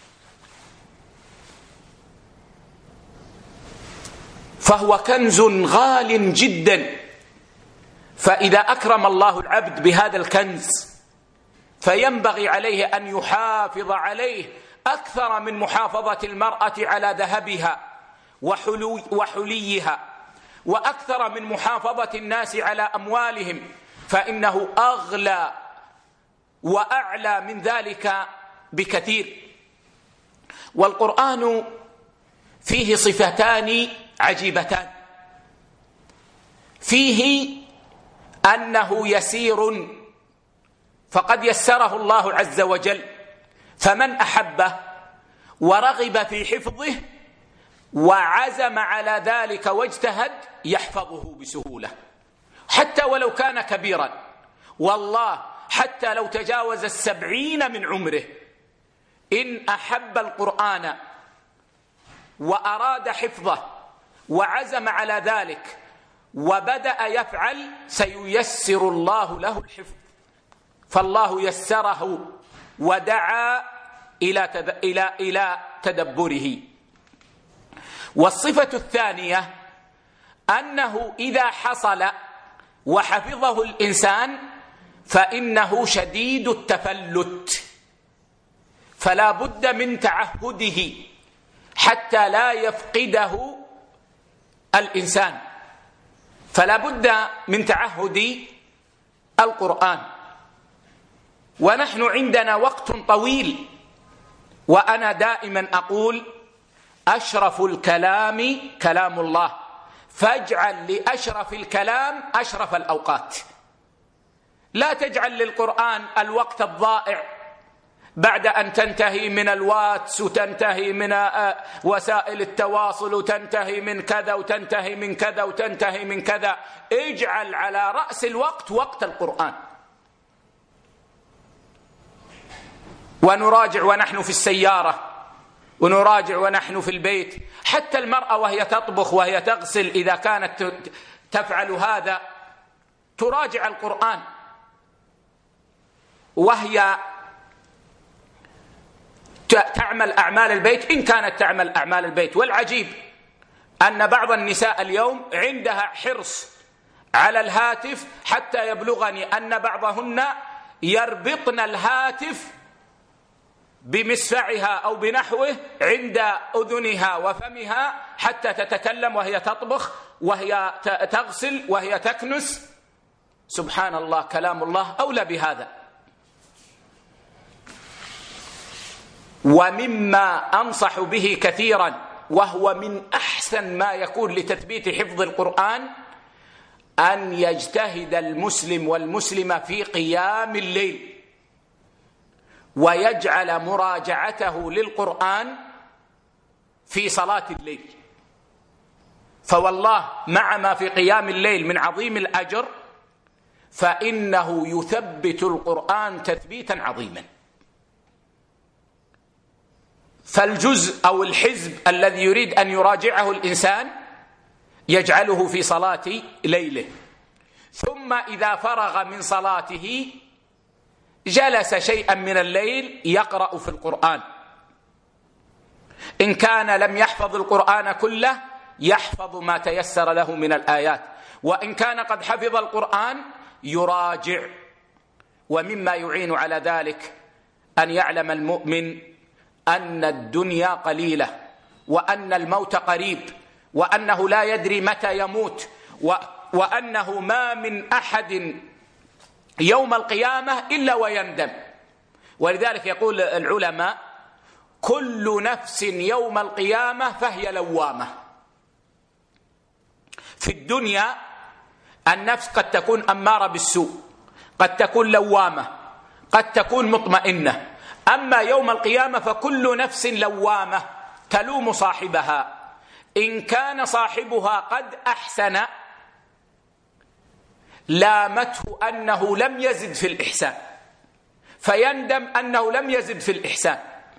فهو كنز غال جدا. فإذا أكرم الله العبد بهذا الكنز فينبغي عليه أن يحافظ عليه أكثر من محافظة المرأة على ذهبها وحليها، وأكثر من محافظة الناس على أموالهم، فإنه أغلى وأعلى من ذلك بكثير. والقرآن فيه صفتان عجيبتان: فيه أنه يسير، فقد يسره الله عز وجل، فمن أحبه ورغب في حفظه وعزم على ذلك واجتهد يحفظه بسهولة، حتى ولو كان كبيرا. والله حتى لو تجاوز السبعين من عمره، إن أحب القرآن وأراد حفظه وعزم على ذلك وبدأ يفعل سييسر الله له الحفظ. فالله يسره ودعا إلى إلى إلى تدبره. والصفة الثانية أنه إذا حصل وحفظه الإنسان فإنه شديد التفلت، فلا بد من تعهده حتى لا يفقده الإنسان، فلا بد من تعهد القرآن. ونحن عندنا وقت طويل، وأنا دائما أقول: أشرف الكلام كلام الله، فاجعل لأشرف الكلام أشرف الأوقات. لا تجعل للقرآن الوقت الضائع بعد أن تنتهي من الواتس وتنتهي من وسائل التواصل وتنتهي من كذا وتنتهي من كذا وتنتهي من كذا. اجعل على رأس الوقت وقت القرآن. ونراجع ونحن في السيارة، ونراجع ونحن في البيت، حتى المرأة وهي تطبخ وهي تغسل إذا كانت تفعل هذا تراجع القرآن وهي تعمل أعمال البيت، إن كانت تعمل أعمال البيت. والعجيب أن بعض النساء اليوم عندها حرص على الهاتف، حتى يبلغني أن بعضهن يربطن الهاتف بمسفعها أو بنحوه عند أذنها وفمها حتى تتكلم وهي تطبخ وهي تغسل وهي تكنس. سبحان الله، كلام الله أولى بهذا. ومما أنصح به كثيرا، وهو من أحسن ما يكون لتثبيت حفظ القرآن، أن يجتهد المسلم والمسلمة في قيام الليل، ويجعل مراجعته للقرآن في صلاة الليل. فوالله مع ما في قيام الليل من عظيم الأجر، فإنه يثبت القرآن تثبيتا عظيما. فالجزء أو الحزب الذي يريد أن يراجعه الإنسان يجعله في صلاة ليله، ثم إذا فرغ من صلاته جلس شيئا من الليل يقرأ في القرآن. إن كان لم يحفظ القرآن كله يحفظ ما تيسر له من الآيات، وإن كان قد حفظ القرآن يراجع. ومما يعين على ذلك أن يعلم المؤمن أن الدنيا قليلة، وأن الموت قريب، وأنه لا يدري متى يموت، وأنه ما من أحد يوم القيامة إلا ويندم. ولذلك يقول العلماء: كل نفس يوم القيامة فهي لوامة. في الدنيا النفس قد تكون أمارة بالسوء، قد تكون لوامة، قد تكون مطمئنة. أما يوم القيامة فكل نفس لوامة تلوم صاحبها. إن كان صاحبها قد أحسن لامته أنه لم يزد في الإحسان، فيندم أنه لم يزد في الإحسان.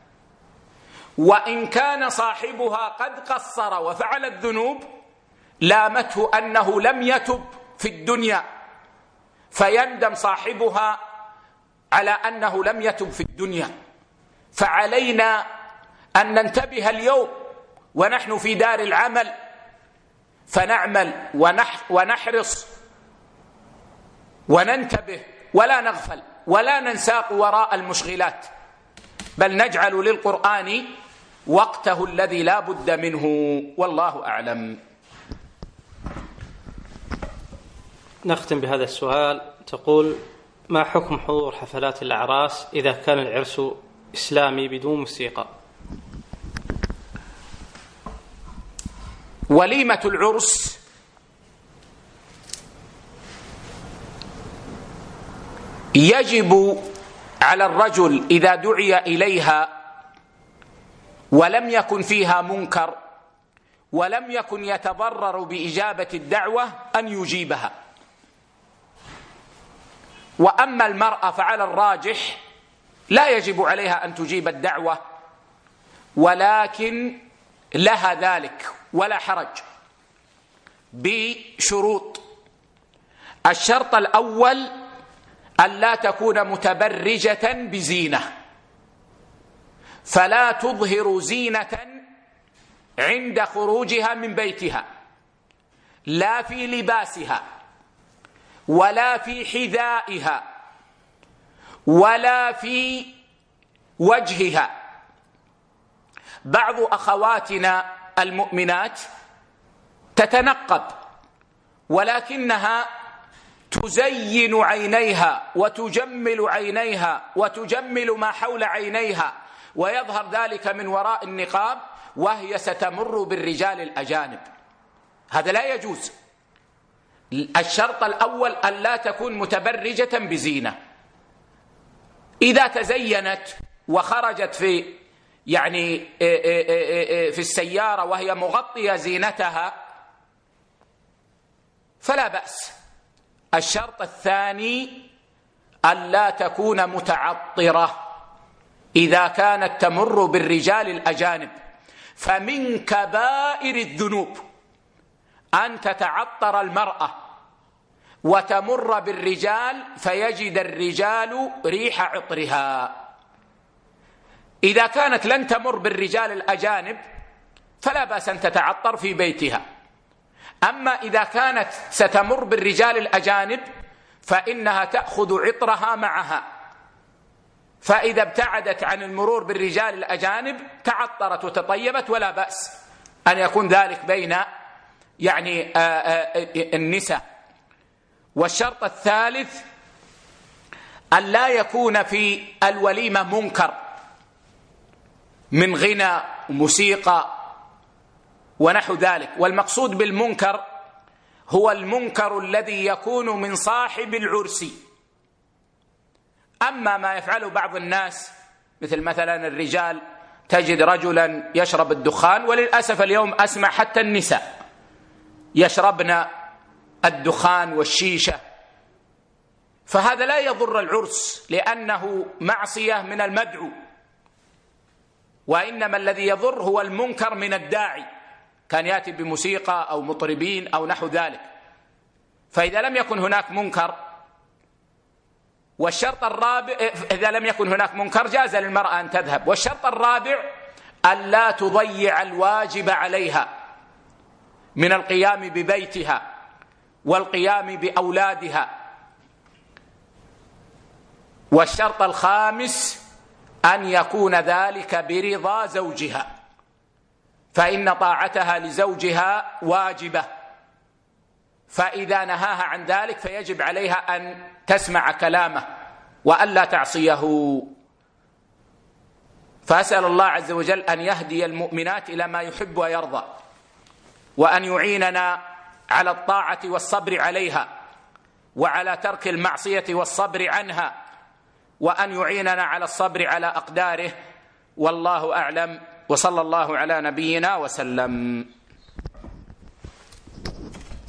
وإن كان صاحبها قد قصر وفعل الذنوب لامته أنه لم يتب في الدنيا، فيندم صاحبها على أنه لم يتب في الدنيا. فعلينا أن ننتبه اليوم ونحن في دار العمل، فنعمل ونحرص وننتبه ولا نغفل ولا ننساق وراء المشغلات، بل نجعل للقرآن وقته الذي لا بد منه. والله أعلم. نختم بهذا السؤال. تقول: ما حكم حضور حفلات الأعراس إذا كان العرس إسلامي بدون موسيقى؟ وليمة العرس يجب على الرجل إذا دعي إليها ولم يكن فيها منكر ولم يكن يتضرر بإجابة الدعوة أن يجيبها. وأما المرأة فعلى الراجح لا يجب عليها أن تجيب الدعوة، ولكن لها ذلك ولا حرج، بشروط. الشرط الأول أن لا تكون متبرجة بزينة، فلا تظهر زينة عند خروجها من بيتها، لا في لباسها ولا في حذائها ولا في وجهها. بعض أخواتنا المؤمنات تتنقب، ولكنها تزين عينيها وتجمل عينيها وتجمل ما حول عينيها، ويظهر ذلك من وراء النقاب وهي ستمر بالرجال الأجانب. هذا لا يجوز. الشرط الأول أن لا تكون متبرجة بزينة. إذا تزينت وخرجت في يعني في السيارة وهي مغطية زينتها فلا بأس. الشرط الثاني أن لا تكون متعطرة إذا كانت تمر بالرجال الأجانب، فمن كبائر الذنوب أن تتعطر المرأة وتمر بالرجال فيجد الرجال ريح عطرها. إذا كانت لن تمر بالرجال الأجانب فلا بأس أن تتعطر في بيتها. أما إذا كانت ستمر بالرجال الأجانب فإنها تأخذ عطرها معها، فإذا ابتعدت عن المرور بالرجال الأجانب تعطرت وتطيبت، ولا بأس أن يكون ذلك بين يعني النساء. والشرط الثالث أن لا يكون في الوليمة منكر من غنى وموسيقى ونحو ذلك. والمقصود بالمنكر هو المنكر الذي يكون من صاحب العرس. أما ما يفعله بعض الناس مثل مثلا الرجال، تجد رجلا يشرب الدخان، وللأسف اليوم أسمع حتى النساء يشربن الدخان والشيشة، فهذا لا يضر العرس لأنه معصية من المدعو، وإنما الذي يضر هو المنكر من الداعي، كان يأتي بموسيقى أو مطربين أو نحو ذلك. فإذا لم يكن هناك منكر، والشرط الرابع إذا لم يكن هناك منكر جاز للمرأة أن تذهب. والشرط الرابع أن لا تضيع الواجب عليها من القيام ببيتها والقيام بأولادها. والشرط الخامس أن يكون ذلك برضا زوجها، فإن طاعتها لزوجها واجبة، فإذا نهاها عن ذلك فيجب عليها أن تسمع كلامه وألا تعصيه. فأسأل الله عز وجل أن يهدي المؤمنات إلى ما يحب ويرضى، وأن يعيننا على الطاعة والصبر عليها، وعلى ترك المعصية والصبر عنها، وأن يعيننا على الصبر على أقداره. والله أعلم، وصلى الله على نبينا وسلم.